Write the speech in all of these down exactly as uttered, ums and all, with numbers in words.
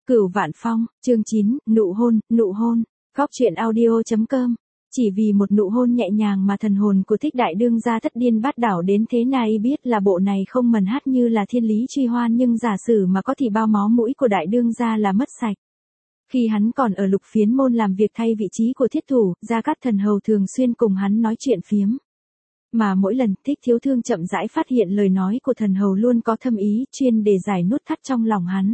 Cửu Vạn Phong, chương chín, nụ hôn, nụ hôn. Góc truyện audio chấm com. Chỉ vì một nụ hôn nhẹ nhàng mà thần hồn của Thích Đại Đương gia thất điên bát đảo đến thế này, biết là bộ này không mần hát như là thiên lý truy hoan, nhưng giả sử mà có thì bao máu mũi của Đại Đương gia là mất sạch. Khi hắn còn ở Lục Phiến môn làm việc thay vị trí của thiết thủ, Gia Cát Thần hầu thường xuyên cùng hắn nói chuyện phiếm. Mà mỗi lần Thích Thiếu Thương chậm rãi phát hiện lời nói của thần hầu luôn có thâm ý, chuyên để giải nút thắt trong lòng hắn.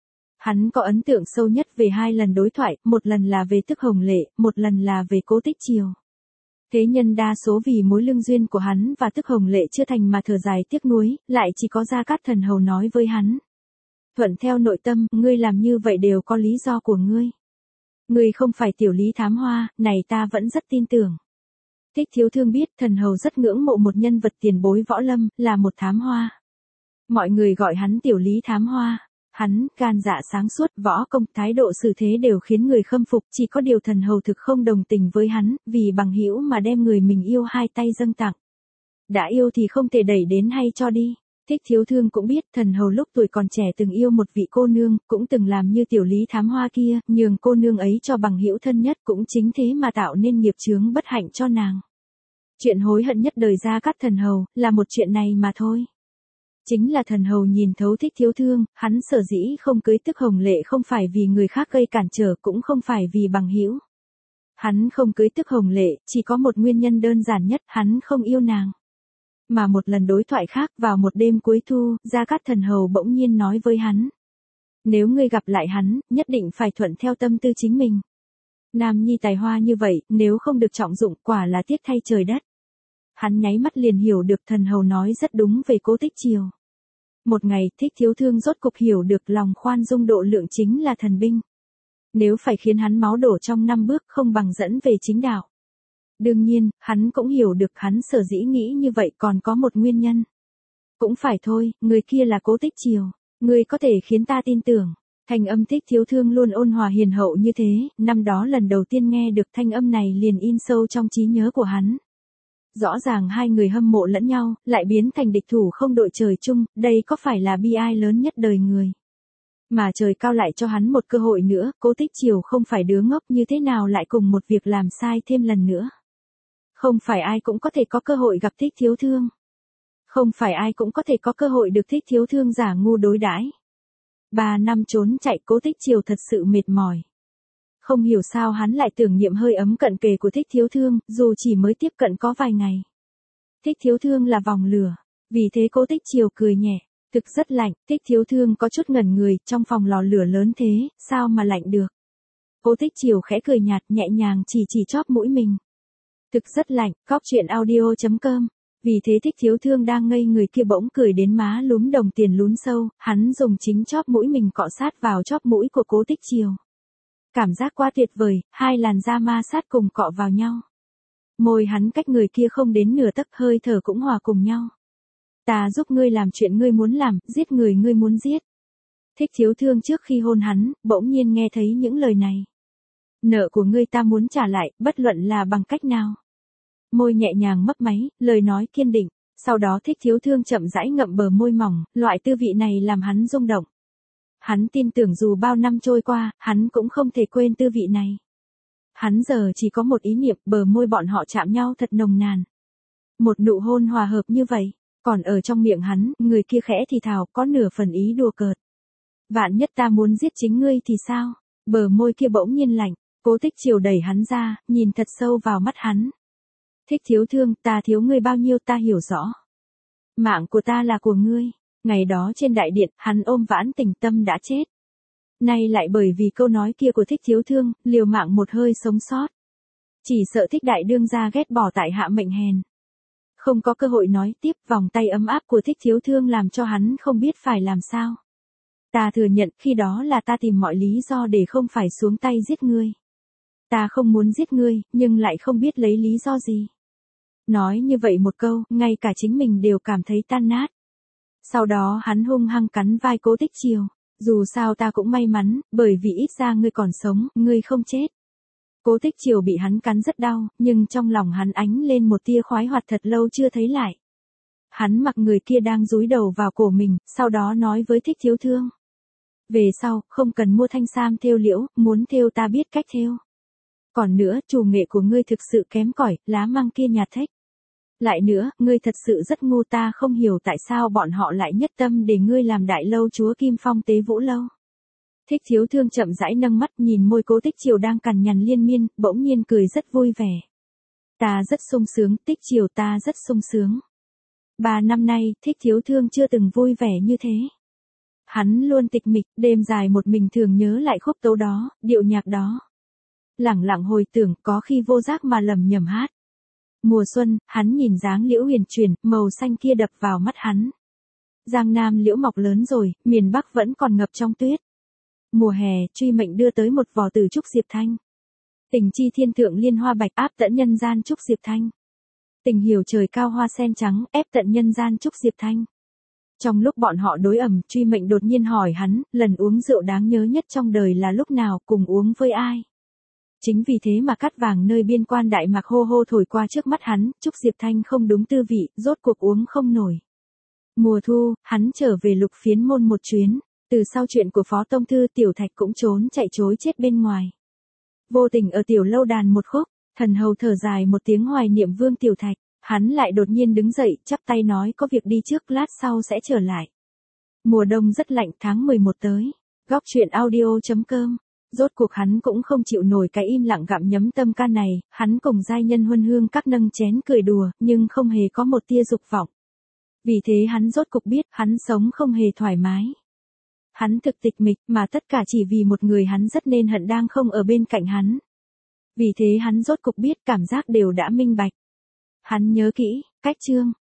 Hắn có ấn tượng sâu nhất về hai lần đối thoại, một lần là về Tức Hồng Lệ, một lần là về Cố Tích Triều. Thế nhân đa số vì mối lương duyên của hắn và Tức Hồng Lệ chưa thành mà thở dài tiếc nuối, lại chỉ có Gia Cát Thần hầu nói với hắn. Thuận theo nội tâm, ngươi làm như vậy đều có lý do của ngươi. Ngươi không phải tiểu lý thám hoa, này ta vẫn rất tin tưởng. Thích Thiếu Thương biết thần hầu rất ngưỡng mộ một nhân vật tiền bối võ lâm, là một thám hoa. Mọi người gọi hắn tiểu lý thám hoa. Hắn, gan dạ sáng suốt, võ công, thái độ xử thế đều khiến người khâm phục, chỉ có điều thần hầu thực không đồng tình với hắn, vì bằng hữu mà đem người mình yêu hai tay dâng tặng. Đã yêu thì không thể đẩy đến hay cho đi. Thích Thiếu Thương cũng biết thần hầu lúc tuổi còn trẻ từng yêu một vị cô nương, cũng từng làm như tiểu lý thám hoa kia, nhường cô nương ấy cho bằng hữu thân nhất, cũng chính thế mà tạo nên nghiệp chướng bất hạnh cho nàng. Chuyện hối hận nhất đời Gia Cát Thần hầu, là một chuyện này mà thôi. Chính là thần hầu nhìn thấu Thích Thiếu Thương, hắn sở dĩ không cưới Tức Hồng Lệ không phải vì người khác gây cản trở, cũng không phải vì bằng hữu. Hắn không cưới Tức Hồng Lệ, chỉ có một nguyên nhân đơn giản nhất, hắn không yêu nàng. Mà một lần đối thoại khác, vào một đêm cuối thu, Gia Cát Thần hầu bỗng nhiên nói với hắn. Nếu ngươi gặp lại hắn, nhất định phải thuận theo tâm tư chính mình. Nam nhi tài hoa như vậy, nếu không được trọng dụng, quả là tiếc thay trời đất. Hắn nháy mắt liền hiểu được thần hầu nói rất đúng về Cố Tích Triều. Một ngày, Thích Thiếu Thương rốt cục hiểu được lòng khoan dung độ lượng chính là thần binh. Nếu phải khiến hắn máu đổ trong năm bước, không bằng dẫn về chính đạo. Đương nhiên, hắn cũng hiểu được hắn sở dĩ nghĩ như vậy còn có một nguyên nhân. Cũng phải thôi, người kia là Cố Tích Triều. Người có thể khiến ta tin tưởng. Thanh âm Thích Thiếu Thương luôn ôn hòa hiền hậu như thế, năm đó lần đầu tiên nghe được thanh âm này liền in sâu trong trí nhớ của hắn. Rõ ràng hai người hâm mộ lẫn nhau, lại biến thành địch thủ không đội trời chung, đây có phải là bi ai lớn nhất đời người. Mà trời cao lại cho hắn một cơ hội nữa, Cố Tích Triều không phải đứa ngốc, như thế nào lại cùng một việc làm sai thêm lần nữa. Không phải ai cũng có thể có cơ hội gặp Thích Thiếu Thương. Không phải ai cũng có thể có cơ hội được Thích Thiếu Thương giả ngu đối đãi. Ba năm trốn chạy, Cố Tích Triều thật sự mệt mỏi. Không hiểu sao hắn lại tưởng niệm hơi ấm cận kề của Thích Thiếu Thương, dù chỉ mới tiếp cận có vài ngày. Thích Thiếu Thương là vòng lửa, vì thế Cố Tích Triều cười nhẹ, thực rất lạnh. Thích Thiếu Thương có chút ngẩn người, trong phòng lò lửa lớn thế, sao mà lạnh được. Cố Tích Triều khẽ cười nhạt nhẹ nhàng chỉ chỉ chóp mũi mình. Thực rất lạnh. Góc truyện audio chấm com. Vì thế Thích Thiếu Thương đang ngây người kia bỗng cười đến má lúm đồng tiền lún sâu, hắn dùng chính chóp mũi mình cọ sát vào chóp mũi của Cố Tích Triều. Cảm giác quá tuyệt vời, hai làn da ma sát cùng cọ vào nhau. Môi hắn cách người kia không đến nửa tấc, hơi thở cũng hòa cùng nhau. Ta giúp ngươi làm chuyện ngươi muốn làm, giết người ngươi muốn giết. Thích Thiếu Thương trước khi hôn hắn, bỗng nhiên nghe thấy những lời này. Nợ của ngươi ta muốn trả lại, bất luận là bằng cách nào. Môi nhẹ nhàng mấp máy, lời nói kiên định. Sau đó Thích Thiếu Thương chậm rãi ngậm bờ môi mỏng, loại tư vị này làm hắn rung động. Hắn tin tưởng dù bao năm trôi qua, hắn cũng không thể quên tư vị này. Hắn giờ chỉ có một ý niệm, bờ môi bọn họ chạm nhau thật nồng nàn. Một nụ hôn hòa hợp như vậy, còn ở trong miệng hắn, người kia khẽ thì thào, có nửa phần ý đùa cợt. Vạn nhất ta muốn giết chính ngươi thì sao? Bờ môi kia bỗng nhiên lạnh, Cố Tích Triều đẩy hắn ra, nhìn thật sâu vào mắt hắn. Thích Thiếu Thương, ta thiếu ngươi bao nhiêu ta hiểu rõ. Mạng của ta là của ngươi. Ngày đó trên đại điện, hắn ôm Vãn Tình Tâm đã chết. Nay lại bởi vì câu nói kia của Thích Thiếu Thương, liều mạng một hơi sống sót. Chỉ sợ Thích Đại Đương gia ghét bỏ tại hạ mệnh hèn. Không có cơ hội nói tiếp, vòng tay ấm áp của Thích Thiếu Thương làm cho hắn không biết phải làm sao. Ta thừa nhận khi đó là ta tìm mọi lý do để không phải xuống tay giết ngươi. Ta không muốn giết ngươi, nhưng lại không biết lấy lý do gì. Nói như vậy một câu, ngay cả chính mình đều cảm thấy tan nát. Sau đó hắn hung hăng cắn vai Cố Tích Triều. Dù sao ta cũng may mắn, bởi vì ít ra ngươi còn sống, ngươi không chết. Cố Tích Triều bị hắn cắn rất đau, nhưng trong lòng hắn ánh lên một tia khoái hoạt thật lâu chưa thấy lại. Hắn mặc người kia đang dúi đầu vào cổ mình, sau đó nói với Thích Thiếu Thương. Về sau, không cần mua thanh sam thêu liễu, muốn thêu ta biết cách thêu. Còn nữa, chủ nghệ của ngươi thực sự kém cỏi, lá măng kia nhạt thếch. Lại nữa, ngươi thật sự rất ngu, ta không hiểu tại sao bọn họ lại nhất tâm để ngươi làm đại lâu chúa Kim Phong Tế Vũ Lâu. Thích Thiếu Thương chậm rãi nâng mắt nhìn môi Cố Tích Triều đang cằn nhằn liên miên, bỗng nhiên cười rất vui vẻ. Ta rất sung sướng, Tích Triều, ta rất sung sướng. Ba năm nay, Thích Thiếu Thương chưa từng vui vẻ như thế. Hắn luôn tịch mịch, đêm dài một mình thường nhớ lại khúc tấu đó, điệu nhạc đó. Lẳng lặng hồi tưởng, có khi vô giác mà lầm nhầm hát. Mùa xuân, hắn nhìn dáng liễu huyền chuyển, màu xanh kia đập vào mắt hắn. Giang Nam liễu mọc lớn rồi, miền Bắc vẫn còn ngập trong tuyết. Mùa hè, truy mệnh đưa tới một vò từ trúc diệp thanh. Tình chi thiên thượng liên hoa bạch, áp tận nhân gian trúc diệp thanh. Tình hiểu trời cao hoa sen trắng, ép tận nhân gian trúc diệp thanh. Trong lúc bọn họ đối ẩm, truy mệnh đột nhiên hỏi hắn, lần uống rượu đáng nhớ nhất trong đời là lúc nào, cùng uống với ai? Chính vì thế mà cát vàng nơi biên quan Đại Mạc hô hô thổi qua trước mắt hắn, trúc diệp thanh không đúng tư vị, rốt cuộc uống không nổi. Mùa thu, hắn trở về Lục Phiến môn một chuyến, từ sau chuyện của Phó Tông Thư Tiểu Thạch cũng trốn chạy chối chết bên ngoài. Vô tình ở tiểu lâu đàn một khúc, thần hầu thở dài một tiếng hoài niệm Vương Tiểu Thạch, hắn lại đột nhiên đứng dậy, chắp tay nói có việc đi trước, lát sau sẽ trở lại. Mùa đông rất lạnh, tháng mười một tới. Góc truyện audio chấm com. Rốt cuộc hắn cũng không chịu nổi cái im lặng gặm nhấm tâm can này, hắn cùng giai nhân huân hương các nâng chén cười đùa, nhưng không hề có một tia dục vọng. Vì thế hắn rốt cục biết, hắn sống không hề thoải mái. Hắn thực tịch mịch, mà tất cả chỉ vì một người hắn rất nên hận đang không ở bên cạnh hắn. Vì thế hắn rốt cục biết, cảm giác đều đã minh bạch. Hắn nhớ kỹ, cách chương.